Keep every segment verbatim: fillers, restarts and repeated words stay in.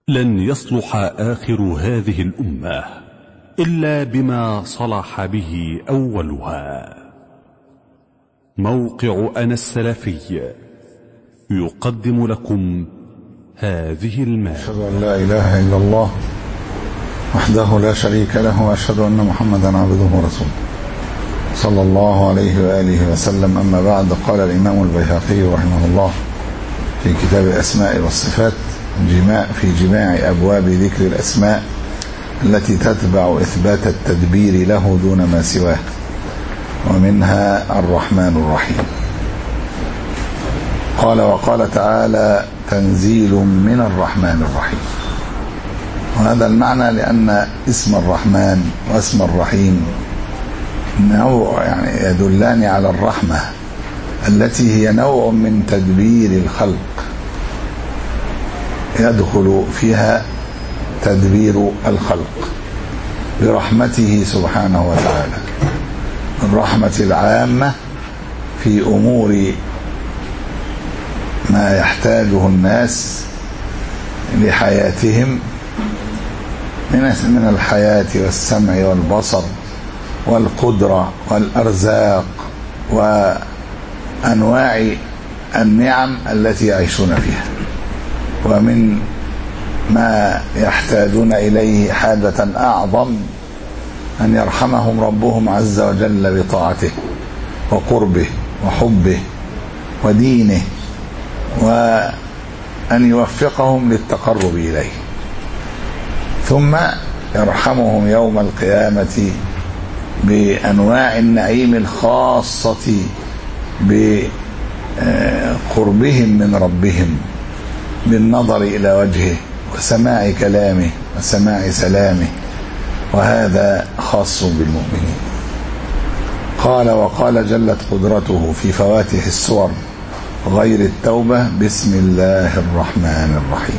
لن يصلح آخر هذه الأمة إلا بما صلح به أولها. موقع أنا السلفي يقدم لكم هذه المادة. أشهد أن لا إله إلا الله وحده لا شريك له، وأشهد أن محمدا عبده ورسوله صلى الله عليه وآله وسلم. أما بعد، قال الإمام البيهقي رحمه الله في كتاب الأسماء والصفات جماع في جماع أبواب ذكر الأسماء التي تتبع إثبات التدبير له دون ما سواه، ومنها الرحمن الرحيم. قال: وقال تعالى: تنزيل من الرحمن الرحيم. وهذا المعنى لأن اسم الرحمن واسم الرحيم نوع يعني يدلان على الرحمة التي هي نوع من تدبير الخلق، يدخل فيها تدبير الخلق برحمته سبحانه وتعالى، الرحمة العامة في أمور ما يحتاجه الناس لحياتهم من الحياة والسمع والبصر والقدرة والأرزاق وأنواع النعم التي يعيشون فيها، ومن ما يحتاجون إليه حاجة أعظم أن يرحمهم ربهم عز وجل بطاعته وقربه وحبه ودينه، وأن يوفقهم للتقرب إليه، م يرحمهم يوم القيامة بأنواع النعيم الخاصة بقربهم من ربهم بالنظر إلى وجهه وسماع كلامه وسماع سلامه، وهذا خاص بالمؤمنين. قال: وقال جلت قدرته في فواتح السور غير التوبة: بسم الله الرحمن الرحيم.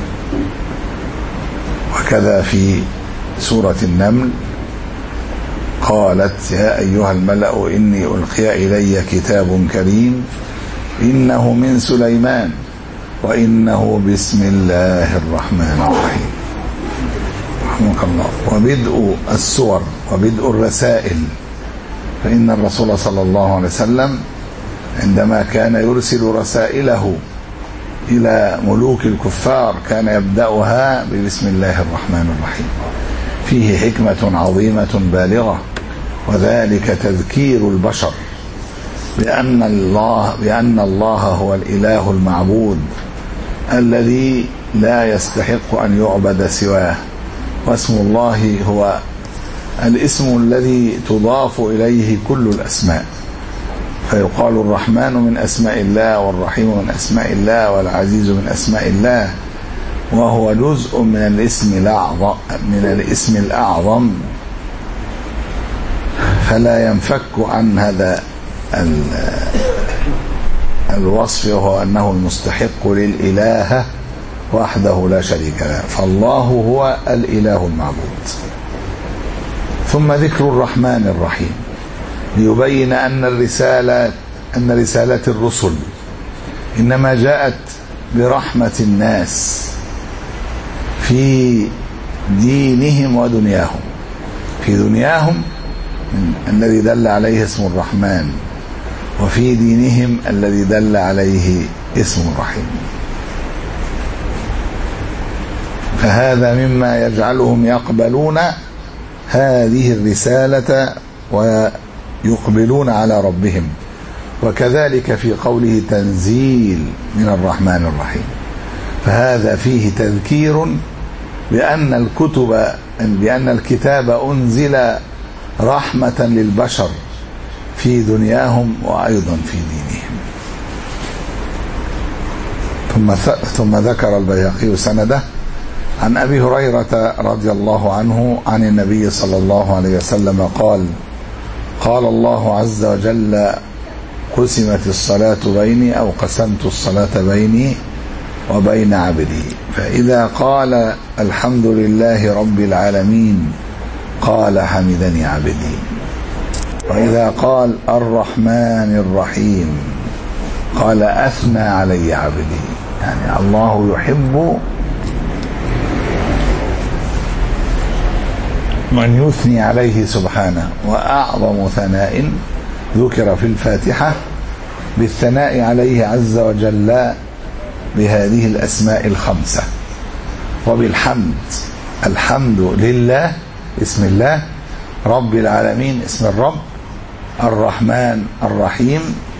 وكذا في سورة النمل قالت: يا أيها الملأ إني ألقي إلي كتاب كريم إنه من سليمان وإنه بسم الله الرحمن الرحيم. رحمك الله. وبدء السور وبدء الرسائل، فإن الرسول صلى الله عليه وسلم عندما كان يرسل رسائله إلى ملوك الكفار كان يبدأها ببسم الله الرحمن الرحيم. فيه حكمة عظيمة بالغة، وذلك تذكير البشر بأن الله بأن الله هو الإله المعبود الذي لا يستحق أن يعبد سواه، واسم الله هو الاسم الذي تضاف إليه كل الأسماء، فيقال الرحمن من أسماء الله، والرحيم من أسماء الله، والعزيز من أسماء الله، وهو جزء من الاسم الأعظم من الاسم الأعظم فلا ينفك عن هذا الوصف، وهو أنه المستحق للإله وحده لا شريك له، فالله هو الإله المعبود. ثم ذكر الرحمن الرحيم ليبين أن الرسالة أن رسالة الرسل إنما جاءت برحمة الناس في دينهم ودنياهم. في دنياهم الذي دل عليه اسم الرحمن، وفي دينهم الذي دل عليه اسم الرحيم. فهذا مما يجعلهم يقبلون هذه الرسالة ويقبلون على ربهم. وكذلك في قوله تنزيل من الرحمن الرحيم، فهذا فيه تذكير بأن الكتب بأن الكتاب أنزل رحمة للبشر في دنياهم وأيضا في دينهم. ثم ثم ذكر البيهقي سنده عن أبي هريرة رضي الله عنه عن النبي صلى الله عليه وسلم قال: قال الله عز وجل: قسمت الصلاة بيني أو قسمت الصلاة بيني وبين عبدي، فإذا قال الحمد لله رب العالمين قال حمدني عبدي، وإذا قال الرحمن الرحيم قال أثنى علي عبدي. يعني الله يحب من يثني عليه سبحانه. وأعظم ثناء ذكر في الفاتحة بالثناء عليه عز وجل بهذه الأسماء الخمسة وبالحمد. الحمد لله اسم الله، رب العالمين اسم الرب، الرحمن الرحيم،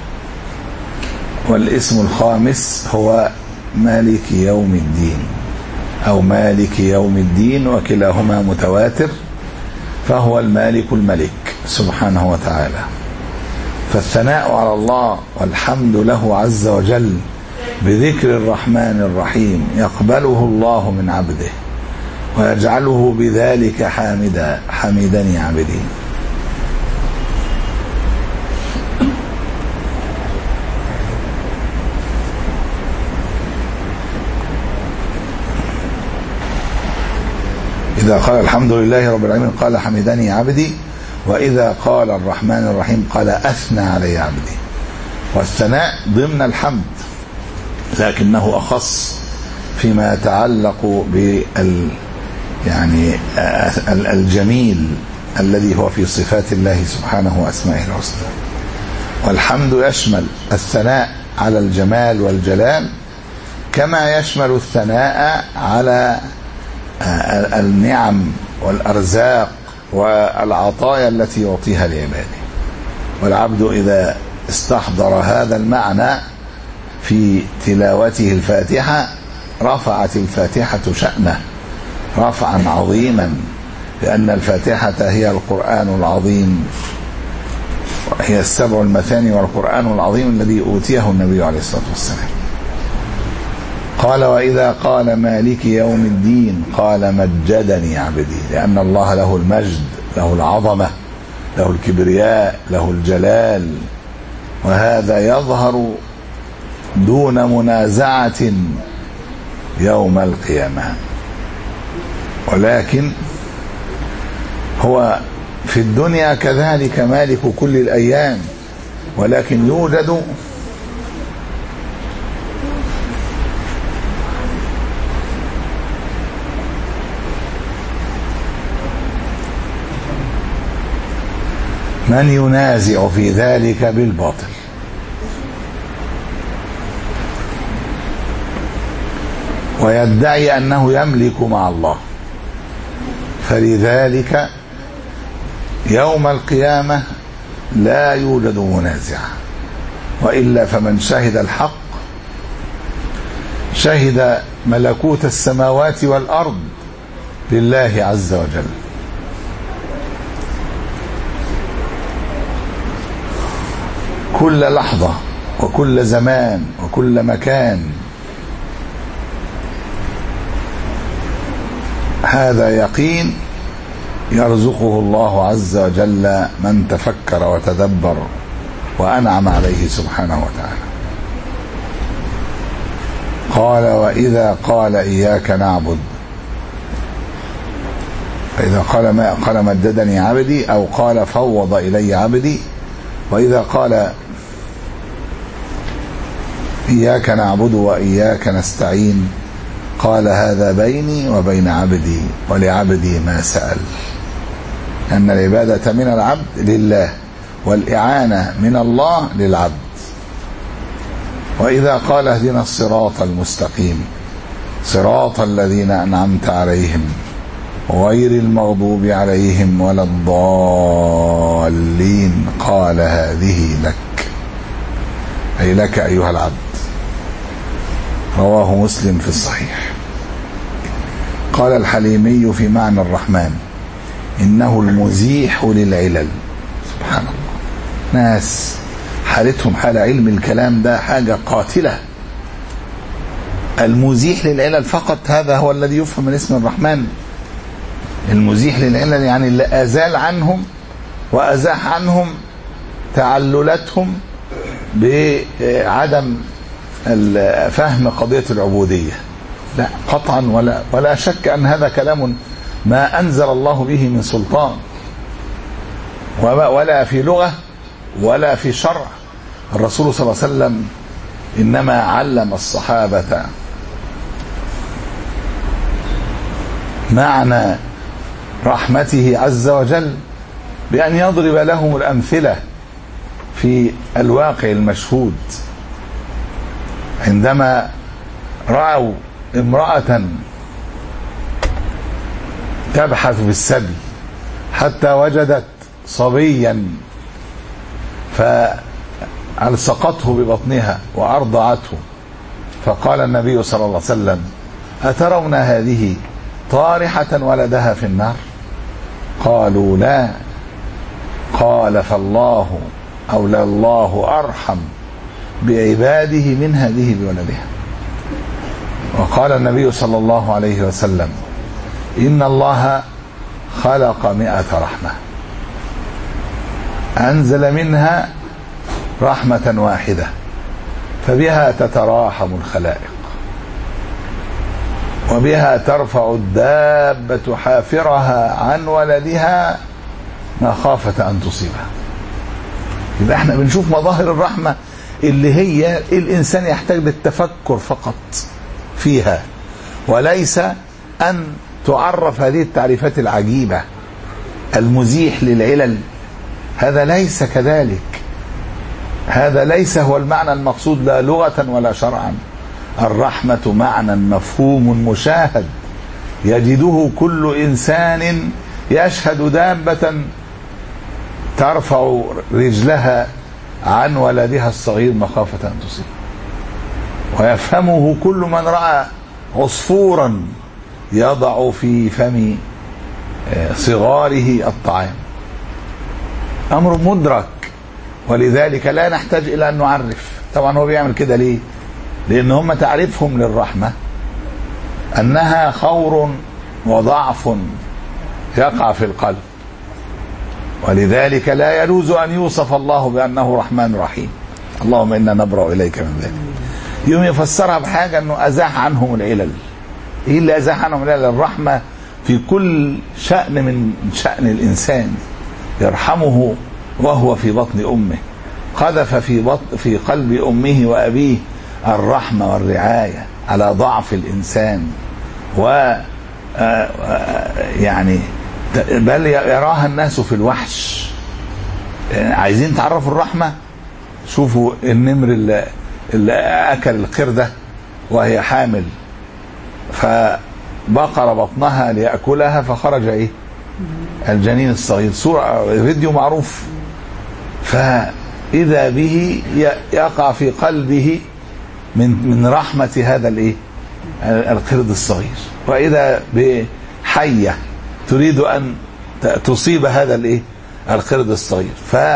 والاسم الخامس هو مالك يوم الدين أو مالك يوم الدين، وكلاهما متواتر، فهو المالك الملك سبحانه وتعالى. فالثناء على الله والحمد له عز وجل بذكر الرحمن الرحيم يقبله الله من عبده ويجعله بذلك حامدا حمدني عبدي. إذا قال الحمد لله رب العالمين قال حمدني عبدي، وإذا قال الرحمن الرحيم قال أثنى علي عبدي. والثناء ضمن الحمد، لكنه أخص فيما يتعلق بال يعني الجميل الذي هو في صفات الله سبحانه وأسمائه الحسنى. والحمد يشمل الثناء على الجمال والجلال، كما يشمل الثناء على النعم والأرزاق والعطايا التي يعطيها لعباده. والعبد إذا استحضر هذا المعنى في تلاوته الفاتحة رفعت الفاتحة شأنه رفعا عظيما، لأن الفاتحة هي القرآن العظيم، هي السبع المثاني والقرآن العظيم الذي أوتيه النبي عليه الصلاة والسلام. قال وإذا قال مالك يوم الدين قال مجدني عبدي، لأن الله له المجد، له العظمة، له الكبرياء، له الجلال، وهذا يظهر دون منازعة يوم القيامة. ولكن هو في الدنيا كذلك مالك كل الأيام، ولكن يوجد من ينازع في ذلك بالباطل، ويدعي أنه يملك مع الله. فلذلك يوم القيامة لا يوجد منازع، وإلا فمن شهد الحق شهد ملكوت السماوات والأرض لله عز وجل. كل لحظة وكل زمان وكل مكان، هذا يقين يرزقه الله عز وجل من تفكر وتدبر وأنعم عليه سبحانه وتعالى. قال وإذا قال إياك نعبد، فإذا قال ما قال مجدني عبدي، أو قال فوض إلي عبدي. وإذا قال إياك نعبد وإياك نستعين قال هذا بيني وبين عبدي ولعبدي ما سأل، أن العبادة من العبد لله والإعانة من الله للعبد. وإذا قال اهدنا الصراط المستقيم صراط الذين أنعمت عليهم غير المغضوب عليهم ولا الضالين قال هذه لك، أي لك أيها العبد. رواه مسلم في الصحيح. قال الحليمي في معنى الرحمن إنه المزيح للعلل. سبحان الله، ناس حالتهم حال علم الكلام ده حاجة قاتلة. المزيح للعلل فقط، هذا هو الذي يفهم من اسم الرحمن. المزيح للعلل يعني اللي أزال عنهم وأزاح عنهم تعللتهم بعدم فهم قضية العبودية. لا قطعا، ولا ولا شك أن هذا كلام ما أنزل الله به من سلطان، ولا في لغة ولا في شرع. الرسول صلى الله عليه وسلم إنما علم الصحابة معنى رحمته عز وجل بأن يضرب لهم الأمثلة في الواقع المشهود. عندما رأوا امرأة تبحث في السبي حتى وجدت صبيا فألصقته ببطنها وأرضعته، فقال النبي صلى الله عليه وسلم: أترون هذه طارحة ولدها في النار؟ قالوا: لا. قال: فالله أو لله أرحم بعباده من هذه بولدها. وقال النبي صلى الله عليه وسلم: إن الله خلق مئة رحمة أنزل منها رحمة واحدة فبها تتراحم الخلائق، وبها ترفع الدابة حافرها عن ولدها مخافة أن تصيبها. يبقى احنا بنشوف مظاهر الرحمة اللي هي الإنسان يحتاج للتفكر فقط فيها، وليس أن تعرف هذه التعريفات العجيبة المزيح للعلل. هذا ليس كذلك، هذا ليس هو المعنى المقصود لا لغة ولا شرعا. الرحمة معنى مفهوم مشاهد يجده كل إنسان يشهد دابة ترفع رجلها عن ولدها الصغير مخافة أن تصيب، ويفهمه كل من رأى عصفورا يضع في فم صغاره الطعام. أمر مدرك، ولذلك لا نحتاج إلى أن نعرف. طبعا هو بيعمل كده ليه؟ لأن هم تعريفهم للرحمة أنها خور وضعف يقع في القلب، ولذلك لا يجوز أن يوصف الله بأنه رحمن رحيم. اللهم إنا نبرأ إليك من ذلك. يوم يفسرها بحاجة أنه أزاح عنهم العلل. إيه اللي أزاح عنهم العلل؟ الرحمة في كل شأن من شأن الإنسان، يرحمه وهو في بطن أمه، قذف في بطن في قلب أمه وأبيه الرحمة والرعاية على ضعف الإنسان، و يعني بل يراها الناس في الوحش. عايزين تعرفوا الرحمة؟ شوفوا النمر اللي, اللي أكل القردة وهي حامل، فبقر بطنها ليأكلها فخرج إيه؟ الجنين الصغير. صورة فيديو معروف. فإذا به يقع في قلبه من من رحمة هذا الإيه؟ القرد الصغير. وإذا بحية تريد أن تصيب هذا الإيه؟ القرد الصغير،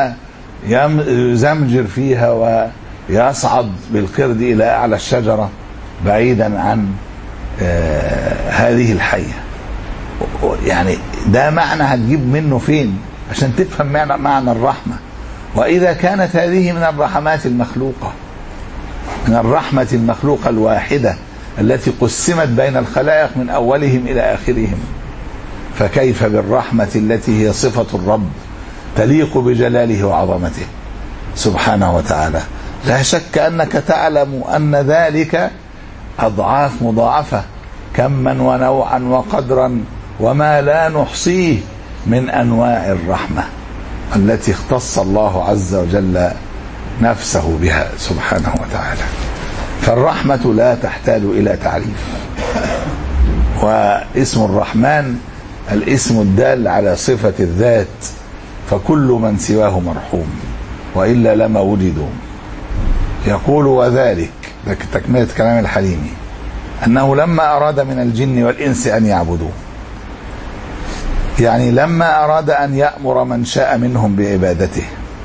فيزمجر فيها ويصعد بالقرد إلى أعلى الشجرة بعيدا عن آه هذه الحية. يعني ده معنى هتجيب منه فين عشان تفهم معنى, معنى الرحمة. وإذا كانت هذه من الرحمات المخلوقة، من الرحمة المخلوقة الواحدة التي قسمت بين الخلائق من أولهم إلى آخرهم، فكيف بالرحمة التي هي صفة الرب تليق بجلاله وعظمته سبحانه وتعالى. لا شك أنك تعلم أن ذلك أضعاف مضاعفة، كما ونوعا وقدرا وما لا نحصيه من أنواع الرحمة التي اختص الله عز وجل نفسه بها سبحانه وتعالى. فالرحمة لا تحتاج إلى تعريف. واسم الرحمن الاسم الدال على صفة الذات، فكل من سواه مرحوم وإلا لما وجدوا. يقول وذلك تكملة كلام الحليمي أنه لما أراد من الجن والإنس أن يعبدوه، يعني لما أراد أن يأمر من شاء منهم بعبادته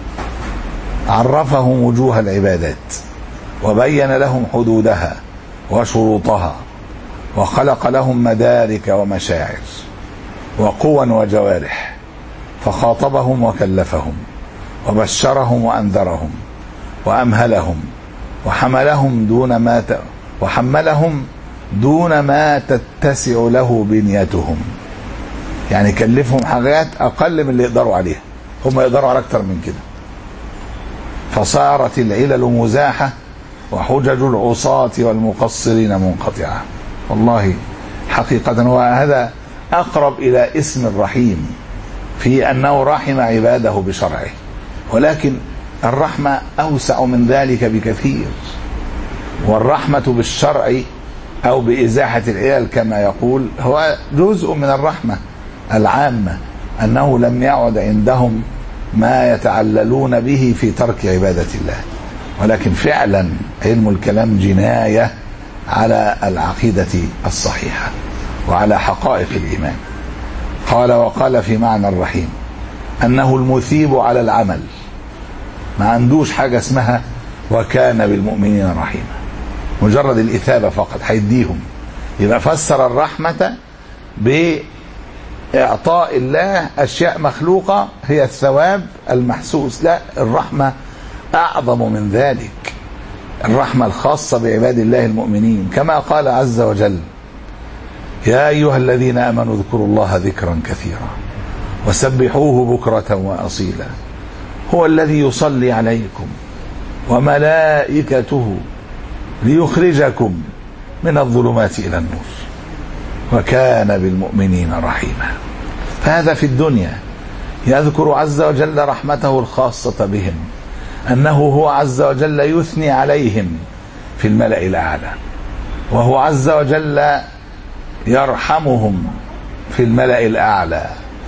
عرفهم وجوه العبادات وبين لهم حدودها وشروطها، وخلق لهم مدارك ومشاعر وقوى وجوارح، فخاطبهم وكلفهم وبشرهم وأنذرهم وأمهلهم وحملهم دون ما ت... وحملهم دون ما تتسع له بنيتهم. يعني كلفهم حاجات أقل من اللي يقدروا عليها، هم يقدروا على أكتر من كده. فصارت العلل مزاحة وحجج العصاة والمقصرين منقطعة. والله حقيقة وهذا أقرب إلى اسم الرحيم في أنه رحم عباده بشرعه، ولكن الرحمة أوسع من ذلك بكثير. والرحمة بالشرع أو بإزاحة العلل كما يقول هو جزء من الرحمة العامة، أنه لم يعد عندهم ما يتعللون به في ترك عبادة الله. ولكن فعلا علم الكلام جناية على العقيدة الصحيحة وعلى حقائق الإيمان. قال وقال في معنى الرحيم أنه المثيب على العمل، ما عندوش حاجة اسمها وكان بالمؤمنين رحيما، مجرد الإثابة فقط هيديهم. يبقى فسر الرحمة بإعطاء الله أشياء مخلوقة هي الثواب المحسوس، لا، الرحمة أعظم من ذلك، الرحمة الخاصة بعباد الله المؤمنين، كما قال عز وجل يا أيها الذين آمنوا اذكروا الله ذكرا كثيرا وسبحوه بكرة وأصيلا هو الذي يصلي عليكم وملائكته ليخرجكم من الظلمات إلى النور وكان بالمؤمنين رحيما. فهذا في الدنيا يذكر عز وجل رحمته الخاصة بهم، أنه هو عز وجل يثني عليهم في الملأ الأعلى، وهو عز وجل يرحمهم في الملأ الأعلى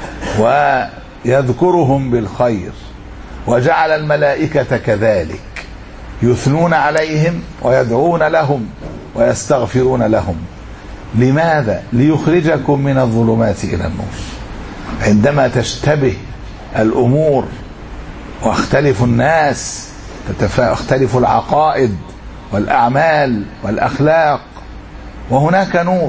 ويذكرهم بالخير، وجعل الملائكة كذلك يثنون عليهم ويدعون لهم ويستغفرون لهم. لماذا؟ ليخرجكم من الظلمات إلى النور. عندما تشتبه الأمور واختلف الناس، تختلف العقائد والأعمال والأخلاق، وهناك نور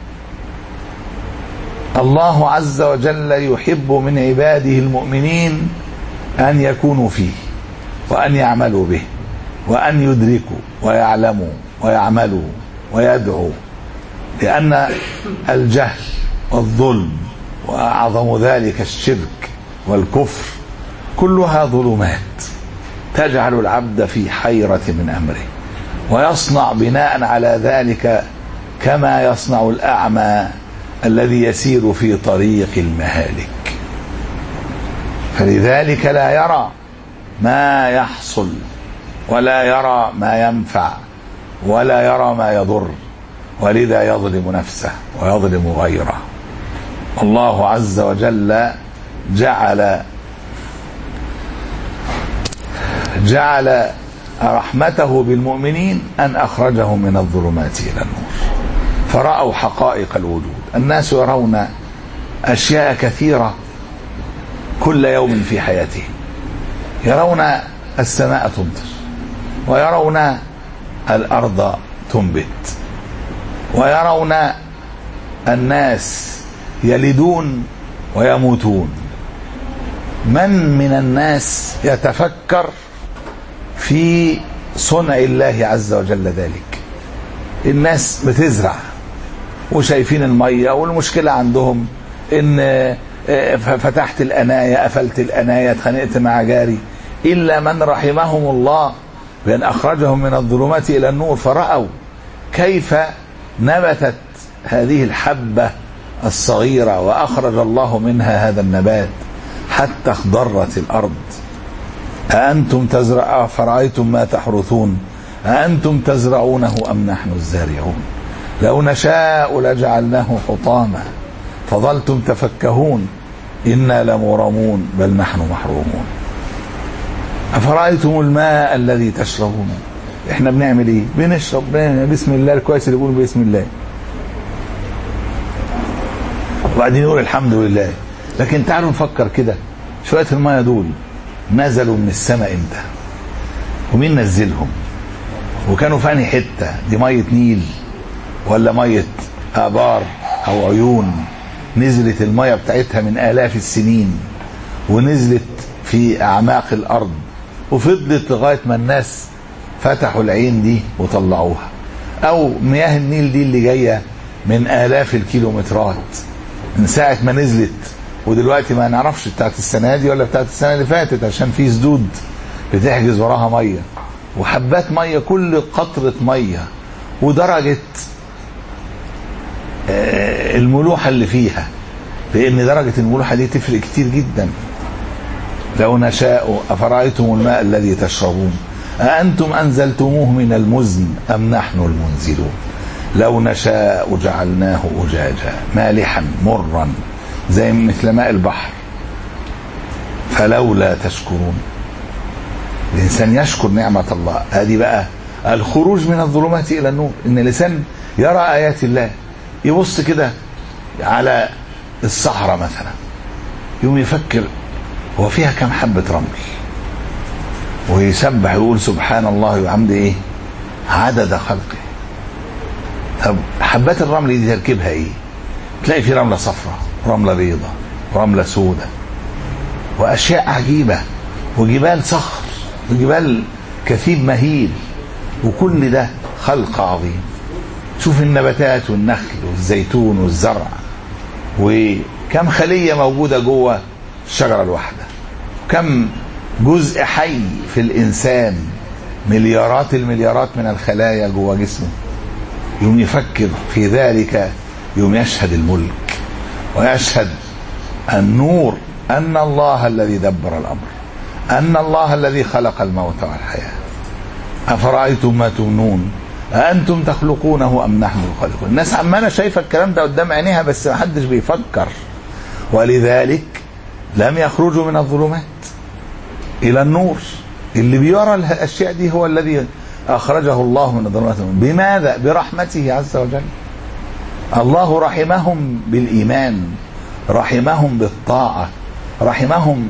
الله عز وجل يحب من عباده المؤمنين أن يكونوا فيه وأن يعملوا به وأن يدركوا ويعلموا ويعملوا ويدعوا، لأن الجهل والظلم وأعظم ذلك الشرك والكفر كلها ظلمات تجعل العبد في حيرة من أمره، ويصنع بناء على ذلك كما يصنع الأعمى الذي يسير في طريق المهالك، فلذلك لا يرى ما يحصل ولا يرى ما ينفع ولا يرى ما يضر، ولذا يظلم نفسه ويظلم غيره. الله عز وجل جعل جعل رحمته بالمؤمنين أن أخرجهم من الظلمات إلى النور، فرأوا حقائق الوجود. الناس يرون أشياء كثيرة كل يوم في حياتهم، يرون السماء تمطر، ويرون الأرض تنبت، ويرون الناس يلدون ويموتون. من من الناس يتفكر في صنع الله عز وجل ذلك؟ الناس بتزرع وشايفين المية، والمشكلة عندهم ان فتحت الأناية قفلت الأناية اتخانقت مع جاري، إلا من رحمهم الله بأن أخرجهم من الظلمات إلى النور، فرأوا كيف نبتت هذه الحبة الصغيرة وأخرج الله منها هذا النبات حتى اخضرت الأرض. أأنتم تزرع فرأيتم ما تحرثون أأنتم تزرعونه أم نحن الزارعون لو نشاء لجعلناه حطاما فظلتم تفكهون إنا لمغرمون بل نحن محرومون. أفرأيتم الماء الذي تشربون؟ إحنا بنعمل إيه؟ بنشرب بسم الله. الكويس اللي يقول بسم الله وبعدين يقول الحمد لله. لكن تعالوا نفكر كده، شوية الماء دول نزلوا من السماء امتى؟ ومين نزلهم؟ وكانوا في أنهي حتة؟ دي مية نيل ولا مية آبار أو عيون نزلت المية بتاعتها من آلاف السنين ونزلت في أعماق الأرض وفضلت لغاية ما الناس فتحوا العين دي وطلعوها؟ أو مياه النيل دي اللي جاية من آلاف الكيلومترات من ساعة ما نزلت، ودلوقتي ما نعرفش بتاعت السنة دي ولا بتاعت السنة اللي فاتت عشان في سدود بتحجز وراها مية وحبات مية، كل قطرة مية ودرجة الملوحة اللي فيها لأن درجة الملوحة دي تفرق كتير جدا. لو نشاء أفرأيتم الماء الذي تشربون أأنتم أنزلتموه من المزن أم نحن المنزلون لو نشاء جعلناه أجاجا مالحا مرا زي مثل ماء البحر فلولا تشكرون. الإنسان يشكر نعمة الله. هذه بقى الخروج من الظلمات إلى النور، إن الإنسان يرى آيات الله، يبص كده على الصحراء مثلا يوم يفكر هو فيها كم حبة رمل، ويسبح يقول سبحان الله وبحمده ايه عدد خلقه. طب حبات الرمل دي تركيبها ايه؟ تلاقي في رملة صفراء ورملة بيضة ورملة سودة واشياء عجيبة وجبال صخر وجبال كثيب مهيل، وكل ده خلق عظيم. شوف النباتات والنخل والزيتون والزرع، وكم خلية موجودة جوه الشجرة الواحدة، كم جزء حي في الإنسان، مليارات المليارات من الخلايا جوه جسمه. يوم يفكر في ذلك، يوم يشهد الملك ويشهد النور، أن الله الذي دبر الأمر، أن الله الذي خلق الموت والحياة. أفرأيتم ما تمنون أأنتم تخلقونه أم نحن الخالقون. الناس عمالة شايفة الكلام ده قدام عينيها بس ما حدش بيفكر، ولذلك لم يخرجوا من الظلمات إلى النور. اللي بيرى الأشياء دي هو الذي أخرجه الله من الظلمات. بماذا؟ برحمته عز وجل. الله رحمهم بالإيمان، رحمهم بالطاعة، رحمهم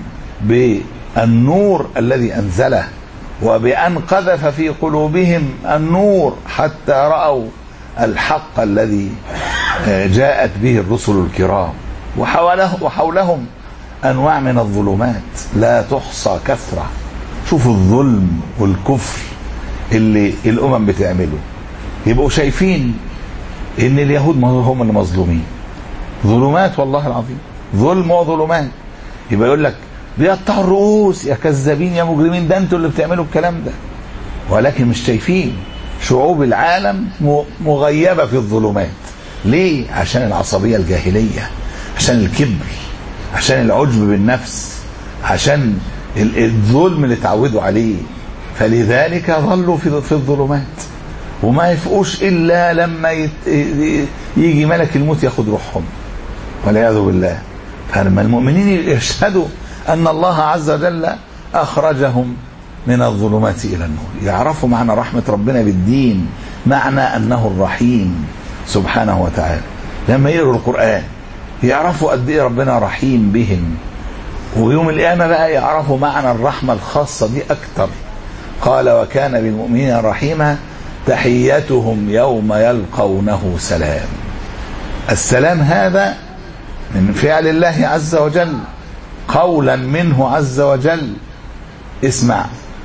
بالنور الذي أنزله، وبأن قذف في قلوبهم النور حتى رأوا الحق الذي جاءت به الرسل الكرام. وحوله وحولهم أنواع من الظلمات لا تحصى كثرة. شوفوا الظلم والكفر اللي الأمم بتعمله، يبقوا شايفين إن اليهود هم اللي مظلومين. ظلمات والله العظيم، ظلم وظلمات. يبقى يقول لك بيقطعوا الرؤوس، يا كذابين يا مجرمين، ده انتوا اللي بتعملوا الكلام ده. ولكن مش شايفين. شعوب العالم مغيبة في الظلمات. ليه؟ عشان العصبية الجاهلية، عشان الكبر، عشان العجب بالنفس، عشان الظلم اللي تعودوا عليه. فلذلك ظلوا في الظلمات وما يفقوش إلا لما يجي ملك الموت ياخد روحهم والعياذ بالله. فلما المؤمنين يشهدوا أن الله عز وجل أخرجهم من الظلمات إلى النور، يعرفوا معنى رحمة ربنا بالدين، معنى أنه الرحيم سبحانه وتعالى. لما يقروا القرآن يعرفوا قد إيه ربنا رحيم بهم، ويوم القيامة بقى يعرفوا معنى الرحمة الخاصة دي أكتر. قال وكان بالمؤمنين رحيما تحيتهم يوم يلقونه سلام. السلام هذا من فعل الله عز وجل، قولا منه عز وجل. اسمع،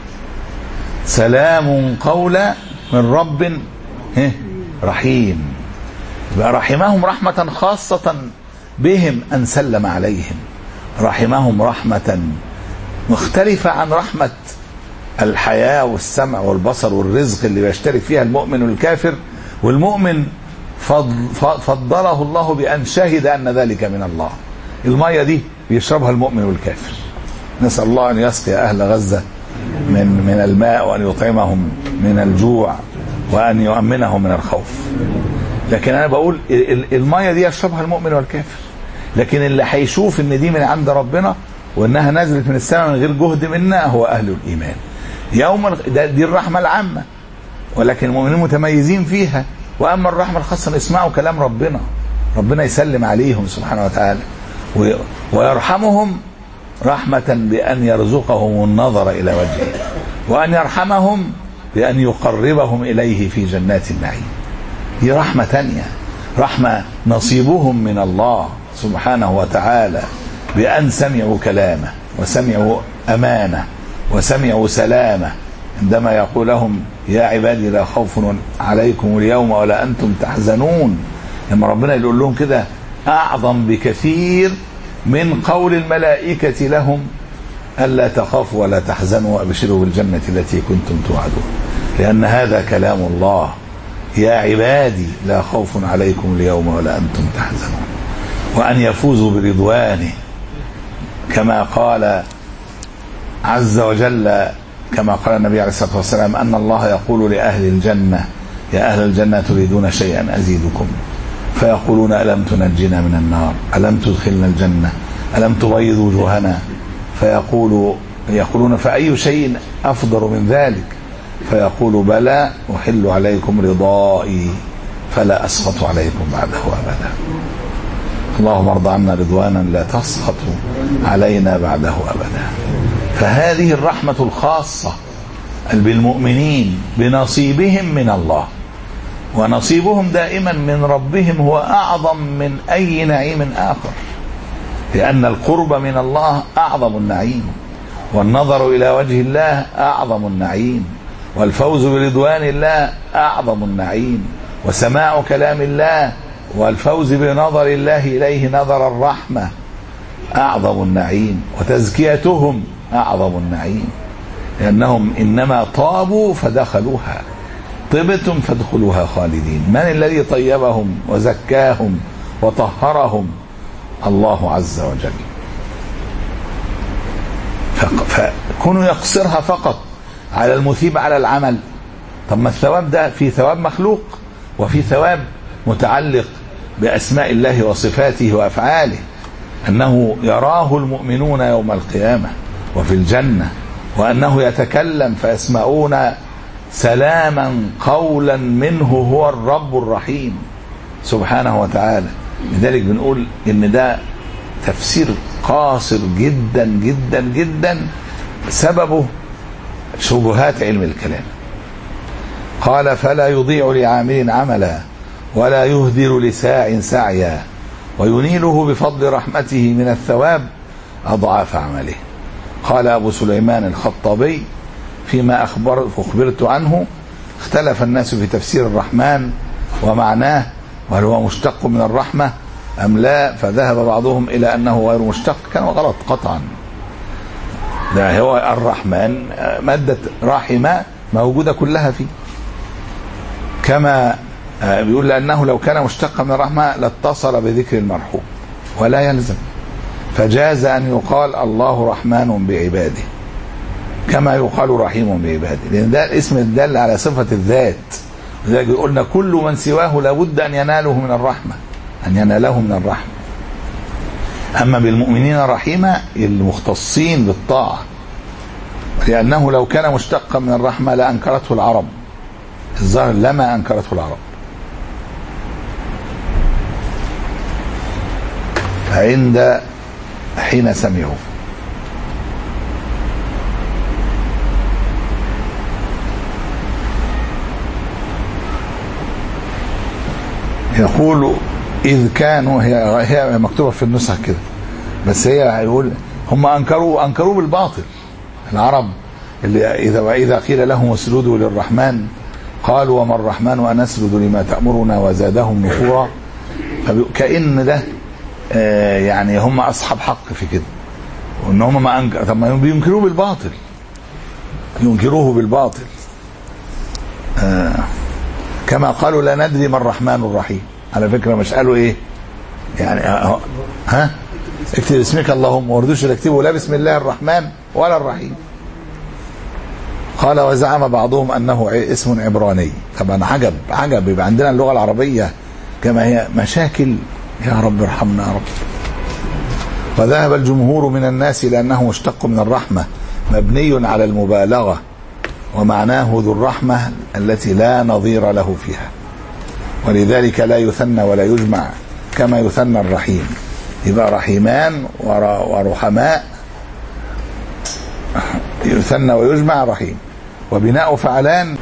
سلام قولا من رب رحيم. يبقى رحمهم رحمة خاصة بهم أن سلم عليهم، رحمهم رحمة مختلفة عن رحمة الحياة والسمع والبصر والرزق اللي بيشترك فيها المؤمن والكافر. والمؤمن فضله الله بأن شهد أن ذلك من الله. المية دي بيشربها المؤمن والكافر. نسأل الله أن يسقي أهل غزة من من الماء، وأن يطعمهم من الجوع، وأن يؤمنهم من الخوف. لكن أنا بقول المية دي يشربها المؤمن والكافر، لكن اللي هيشوف إن دي من عند ربنا وإنها نزلت من السماء من غير جهد منا هو أهل الإيمان. يوم دي الرحمة العامة، ولكن المؤمنين متميزين فيها. وأما الرحمة الخاصة اسمعوا كلام ربنا، ربنا يسلم عليهم سبحانه وتعالى ويرحمهم رحمة بأن يرزقهم النظر إلى وجهه، وأن يرحمهم بأن يقربهم إليه في جنات النعيم. دي رحمة تانية، رحمة نصيبهم من الله سبحانه وتعالى بأن سمعوا كلامه وسمعوا أمانة وسمعوا سلامه، عندما يقول لهم يا عبادي لا خوف عليكم اليوم ولا أنتم تحزنون. لما ربنا يقول لهم كده أعظم بكثير من قول الملائكة لهم ألا تخافوا ولا تحزنوا وأبشروا بالجنة التي كنتم توعدون، لأن هذا كلام الله. يا عبادي لا خوف عليكم اليوم ولا أنتم تحزنون. وأن يفوزوا برضوانه، كما قال عز وجل، كما قال النبي عليه الصلاة والسلام أن الله يقول لأهل الجنة: يا أهل الجنة تريدون شيئا أزيدكم، فيقولون: ألم تنجنا من النار، ألم تدخلنا الجنة، ألم تبيض وجوهنا، فيقول يقولون: فأي شيء أفضل من ذلك؟ فيقول: بلى، أحل عليكم رضائي فلا أسخط عليكم بعده أبدا. اللهم ارض عنا رضوانا لا تسخط علينا بعده أبدا. فهذه الرحمة الخاصة بالمؤمنين بنصيبهم من الله، ونصيبهم دائما من ربهم هو أعظم من أي نعيم آخر، لأن القرب من الله أعظم النعيم، والنظر إلى وجه الله أعظم النعيم، والفوز برضوان الله أعظم النعيم، وسماع كلام الله والفوز بنظر الله إليه نظر الرحمة أعظم النعيم، وتزكيتهم أعظم النعيم، لأنهم إنما طابوا فدخلوها، طبتم فادخلوها خالدين. من الذي طيبهم وزكاهم وطهرهم؟ الله عز وجل. فكونوا يقصرها فقط على المثيب على العمل. طب ما الثواب ده في ثواب مخلوق وفي ثواب متعلق بأسماء الله وصفاته وأفعاله، أنه يراه المؤمنون يوم القيامة وفي الجنة، وأنه يتكلم فيسمعون سلاما قولا منه هو الرب الرحيم سبحانه وتعالى. لذلك بنقول إن ده تفسير قاصر جدا جدا جدا، سببه شبهات علم الكلام. قال: فلا يضيع لعامل عملا ولا يهدر لساع سعيا وينيله بفضل رحمته من الثواب أضعاف عمله. قال أبو سليمان الخطابي فيما أخبر أخبرت عنه: اختلف الناس في تفسير الرحمن ومعناه، وهل هو مشتق من الرحمة أم لا، فذهب بعضهم إلى أنه غير مشتق. كان غلط قطعا، ده هو الرحمن مادة رحمة موجودة كلها فيه، كما بيقول لأنه لو كان مشتقا من الرحمة لاتصل بذكر المرحوم ولا يلزم، فجاز أن يقال الله رحمن بعباده كما يقال رحيم بعباده، لأن ده الاسم الدال على صفة الذات. لذلك قلنا كل من سواه لابد أن يناله من الرحمة، أن يناله من الرحمة. أما بالمؤمنين رحيمة المختصين بالطاعة، لأنه لو كان مشتقا من الرحمة لأنكرته العرب، الظاهر لما أنكرته العرب. عند حين سمعوا يقول إذ كانوا، هي, هي مكتوبة في النسخ كده، بس هي يقول هم أنكروا أنكروا بالباطل. العرب اللي إذا وإذا قيل لهم اسجدوا للرحمن قالوا وما الرحمن أنسجد لما تأمرنا وزادهم نفورا. فكأن ده آه يعني هم أصحاب حق في كده، وإن هم ما أنكر. طب ما بينكروه بالباطل، ينكروه بالباطل آه كما قالوا لا ندري ما الرحمن الرحيم. على فكرة مش قالوا إيه يعني ها, ها؟ اكتب اسمك اللهم، ما وردوش يكتبوا لا بسم الله الرحمن ولا الرحيم. قال وزعم بعضهم أنه اسم عبراني. طبعا عجب عجب، يبقى عندنا اللغة العربية كما هي مشاكل، يا رب ارحمنا يا رب. وذهب الجمهور من الناس لأنه مشتق من الرحمة مبني على المبالغة، ومعناه ذو الرحمة التي لا نظير له فيها، ولذلك لا يثنى ولا يجمع كما يثنى الرحيم. يبقى رحيمان ورحماء، يثنى ويجمع رحيم. وبناء فعلان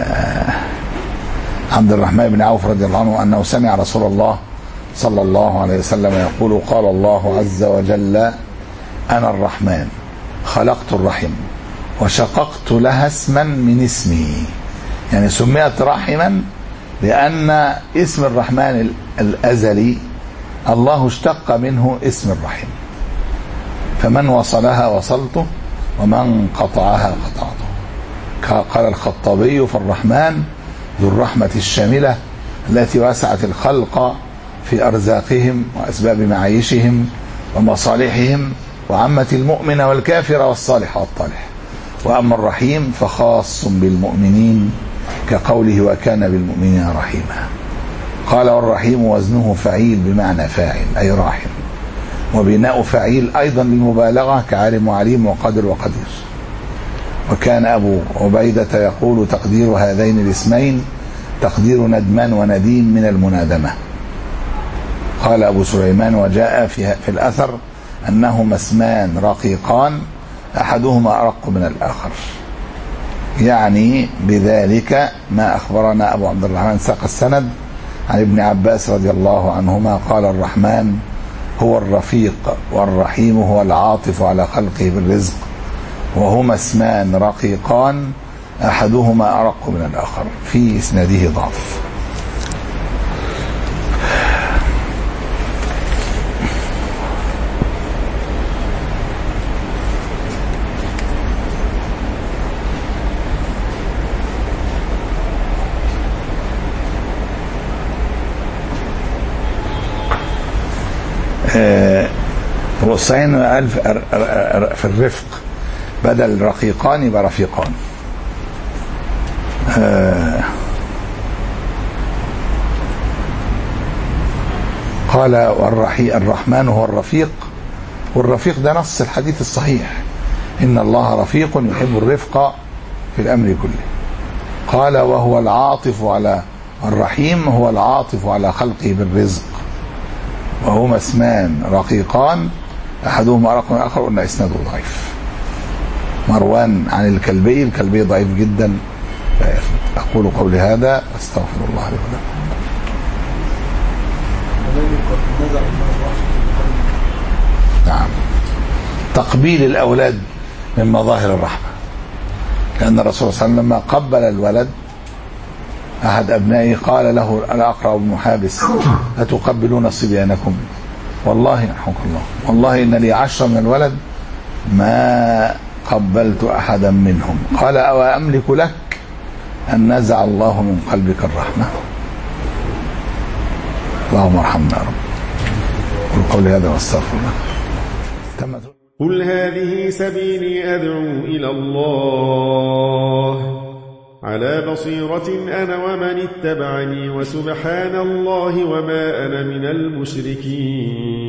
عبد الرحمن بن عوف رضي الله عنه أنه سمع رسول الله صلى الله عليه وسلم يقول قال الله عز وجل أنا الرحمن خلقت الرحم وشققت لها اسما من اسمي. يعني سميت رحما لأن اسم الرحمن الأزلي الله اشتق منه اسم الرحم، فمن وصلها وصلته ومن قطعها قطعته. قال الخطابي فالرحمن ذو الرحمة الشاملة التي وسعت الخلق في أرزاقهم وأسباب معايشهم ومصالحهم، وعامة المؤمن والكافر والصالح والطالح. وأما الرحيم فخاص بالمؤمنين كقوله وكان بالمؤمنين رحيما. قال والرحيم وزنه فعيل بمعنى فاعل أي راحم، وبناء فعيل أيضا للمبالغة كعالم وعليم وقادر وقدير. وكان أبو عبيدة يقول تقدير هذين الاسمين تقدير ندمان ونديم من المنادمة. قال أبو سليمان وجاء في, في الأثر أنهما اسمان رقيقان أحدهما أرق من الآخر، يعني بذلك ما أخبرنا أبو عبد الرحمن ساق السند عن ابن عباس رضي الله عنهما قال الرحمن هو الرفيق والرحيم هو العاطف على خلقه بالرزق، وهما اسمان رقيقان أحدهما أرق من الآخر. في إسناده ضعف. والصحيح قال في الرفق بدل رقيقان يبقى رفيقان. قال والرحي الرحمن هو الرفيق، والرفيق ده نص الحديث الصحيح إن الله رفيق يحب الرفق في الأمر كله. قال وهو العاطف على الرحيم هو العاطف على خلقه بالرزق، وهما اسمان رقيقان أحدهما أرق من الآخر. قلنا إسناده ضعيف. مروان عن الكلبي، الكلبي ضعيف جدا. أقول قولي هذا أستغفر الله لي ولكم. نعم. تقبيل الأولاد من مظاهر الرحمة، لأن الرسول صلى الله عليه وسلم لما قبل الولد أحد أبنائه قال له الأقرع بن حابس أتقبلون صبيانكم؟ والله يرحمك الله والله إن لي عشرة من الولد ما قبلت أحدا منهم. قال أو أملك لك أن نزع الله من قلبك الرحمة؟ اللهم ارحمنا يا رب. قل قولي هذا واستغفر الله. قل هذه سبيلي أدعو إلى الله على بصيرة أنا ومن اتبعني، وسبحان الله وما أنا من المشركين.